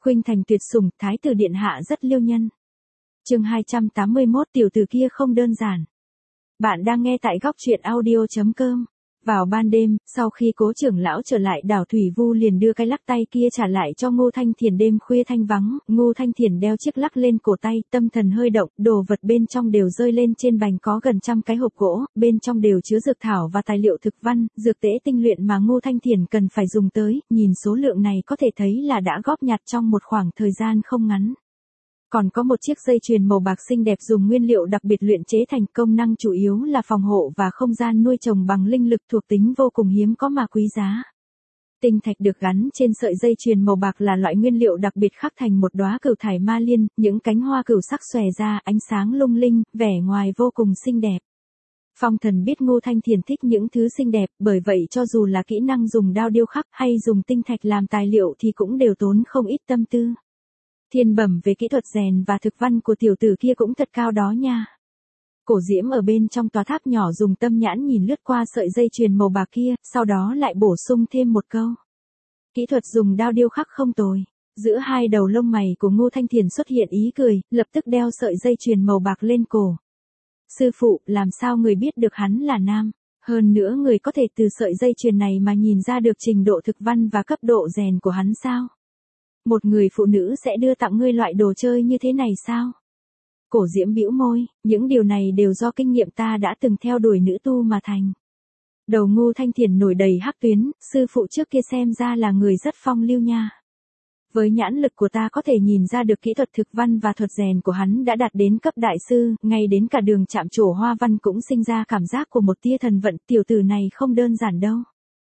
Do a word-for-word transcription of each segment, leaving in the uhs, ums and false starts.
Khuynh Thành tuyệt sủng, thái tử điện hạ rất liêu nhân. Chương hai trăm tám mươi mốt, tiểu tử kia không đơn giản. Bạn đang nghe tại góc truyện audio chấm com. Vào ban đêm, sau khi Cố trưởng lão trở lại, đảo Thủy Vu liền đưa cái lắc tay kia trả lại cho Ngô Thanh Thiền. Đêm khuya thanh vắng, Ngô Thanh Thiền đeo chiếc lắc lên cổ tay, tâm thần hơi động, đồ vật bên trong đều rơi lên trên bành, có gần trăm cái hộp gỗ, bên trong đều chứa dược thảo và tài liệu thực văn, dược tễ tinh luyện mà Ngô Thanh Thiền cần phải dùng tới, nhìn số lượng này có thể thấy là đã góp nhặt trong một khoảng thời gian không ngắn. Còn có một chiếc dây chuyền màu bạc xinh đẹp dùng nguyên liệu đặc biệt luyện chế thành, công năng chủ yếu là phòng hộ và không gian nuôi trồng bằng linh lực, thuộc tính vô cùng hiếm có mà quý giá. Tinh thạch được gắn trên sợi dây chuyền màu bạc là loại nguyên liệu đặc biệt khắc thành một đóa cửu thải ma liên, những cánh hoa cửu sắc xòe ra, ánh sáng lung linh, vẻ ngoài vô cùng xinh đẹp. Phong Thần biết Ngô Thanh Thiền thích những thứ xinh đẹp, bởi vậy cho dù là kỹ năng dùng đao điêu khắc hay dùng tinh thạch làm tài liệu thì cũng đều tốn không ít tâm tư. Thiên bẩm về kỹ thuật rèn và thực văn của tiểu tử kia cũng thật cao đó nha. Cổ Diễm ở bên trong tòa tháp nhỏ dùng tâm nhãn nhìn lướt qua sợi dây chuyền màu bạc kia, sau đó lại bổ sung thêm một câu. Kỹ thuật dùng đao điêu khắc không tồi. Giữa hai đầu lông mày của Ngô Thanh Thiền xuất hiện ý cười, lập tức đeo sợi dây chuyền màu bạc lên cổ. Sư phụ, làm sao người biết được hắn là nam? Hơn nữa người có thể từ sợi dây chuyền này mà nhìn ra được trình độ thực văn và cấp độ rèn của hắn sao? Một người phụ nữ sẽ đưa tặng ngươi loại đồ chơi như thế này sao? Cổ Diễm bĩu môi, những điều này đều do kinh nghiệm ta đã từng theo đuổi nữ tu mà thành. Đầu Ngô Thanh Thiền nổi đầy hắc tuyến, sư phụ trước kia xem ra là người rất phong lưu nha. Với nhãn lực của ta có thể nhìn ra được kỹ thuật thực văn và thuật rèn của hắn đã đạt đến cấp đại sư, ngay đến cả đường chạm trổ hoa văn cũng sinh ra cảm giác của một tia thần vận, tiểu tử này không đơn giản đâu.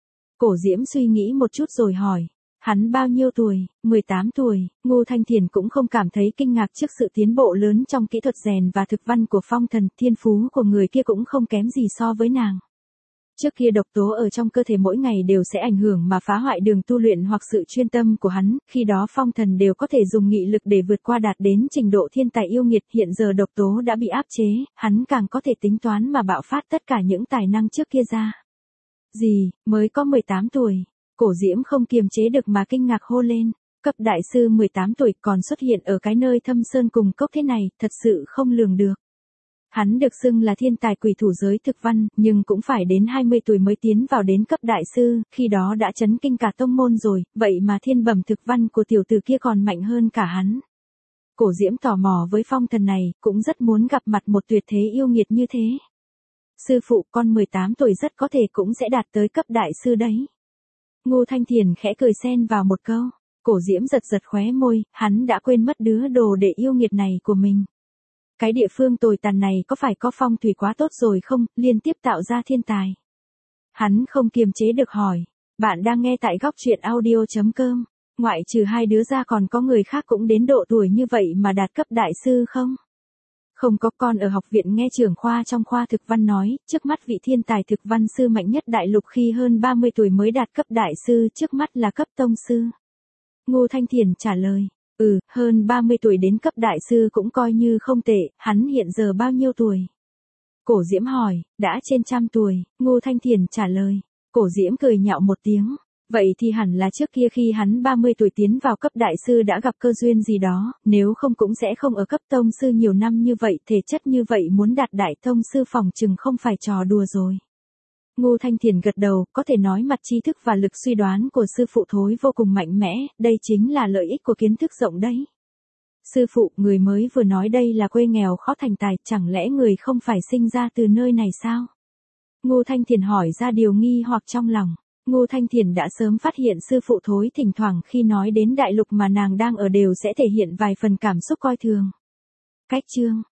Cổ Diễm suy nghĩ một chút rồi hỏi. Hắn bao nhiêu tuổi? mười tám tuổi, Ngô Thanh Thiền cũng không cảm thấy kinh ngạc trước sự tiến bộ lớn trong kỹ thuật rèn và thực văn của Phong Thần, thiên phú của người kia cũng không kém gì so với nàng. Trước kia độc tố ở trong cơ thể mỗi ngày đều sẽ ảnh hưởng mà phá hoại đường tu luyện hoặc sự chuyên tâm của hắn, khi đó Phong Thần đều có thể dùng nghị lực để vượt qua đạt đến trình độ thiên tài yêu nghiệt, hiện giờ độc tố đã bị áp chế, hắn càng có thể tính toán mà bạo phát tất cả những tài năng trước kia ra. Gì, mới có mười tám tuổi? Cổ Diễm không kiềm chế được mà kinh ngạc hô lên, cấp đại sư mười tám tuổi còn xuất hiện ở cái nơi thâm sơn cùng cốc thế này, thật sự không lường được. Hắn được xưng là thiên tài quỷ thủ giới thực văn, nhưng cũng phải đến hai mươi tuổi mới tiến vào đến cấp đại sư, khi đó đã chấn kinh cả tông môn rồi, vậy mà thiên bẩm thực văn của tiểu tử kia còn mạnh hơn cả hắn. Cổ Diễm tò mò với Phong Thần này, cũng rất muốn gặp mặt một tuyệt thế yêu nghiệt như thế. Sư phụ, con mười tám tuổi rất có thể cũng sẽ đạt tới cấp đại sư đấy. Ngô Thanh Thiền khẽ cười xen vào một câu. Cổ Diễm giật giật khóe môi, hắn đã quên mất đứa đồ đệ yêu nghiệt này của mình. Cái địa phương tồi tàn này có phải có phong thủy quá tốt rồi không, liên tiếp tạo ra thiên tài. Hắn không kiềm chế được hỏi. Bạn đang nghe tại góc truyện audio chấm com. Ngoại trừ hai đứa ra còn có người khác cũng đến độ tuổi như vậy mà đạt cấp đại sư không? Không có, con ở học viện nghe trưởng khoa trong khoa thực văn nói, trước mắt vị thiên tài thực văn sư mạnh nhất đại lục khi hơn ba mươi tuổi mới đạt cấp đại sư, trước mắt là cấp tông sư. Ngô Thanh Thiền trả lời, ừ, hơn ba mươi tuổi đến cấp đại sư cũng coi như không tệ, hắn hiện giờ bao nhiêu tuổi? Cổ Diễm hỏi, đã trên trăm tuổi, Ngô Thanh Thiền trả lời. Cổ Diễm cười nhạo một tiếng. Vậy thì hẳn là trước kia khi hắn ba mươi tuổi tiến vào cấp đại sư đã gặp cơ duyên gì đó, nếu không cũng sẽ không ở cấp tông sư nhiều năm như vậy, thể chất như vậy muốn đạt đại tông sư phòng chừng không phải trò đùa rồi. Ngô Thanh Thiền gật đầu, có thể nói mặt tri thức và lực suy đoán của sư phụ Thối vô cùng mạnh mẽ, đây chính là lợi ích của kiến thức rộng đấy. Sư phụ, người mới vừa nói đây là quê nghèo khó thành tài, chẳng lẽ người không phải sinh ra từ nơi này sao? Ngô Thanh Thiền hỏi ra điều nghi hoặc trong lòng. Ngô Thanh Thiền đã sớm phát hiện sư phụ Thối thỉnh thoảng khi nói đến đại lục mà nàng đang ở đều sẽ thể hiện vài phần cảm xúc coi thường. Cách chương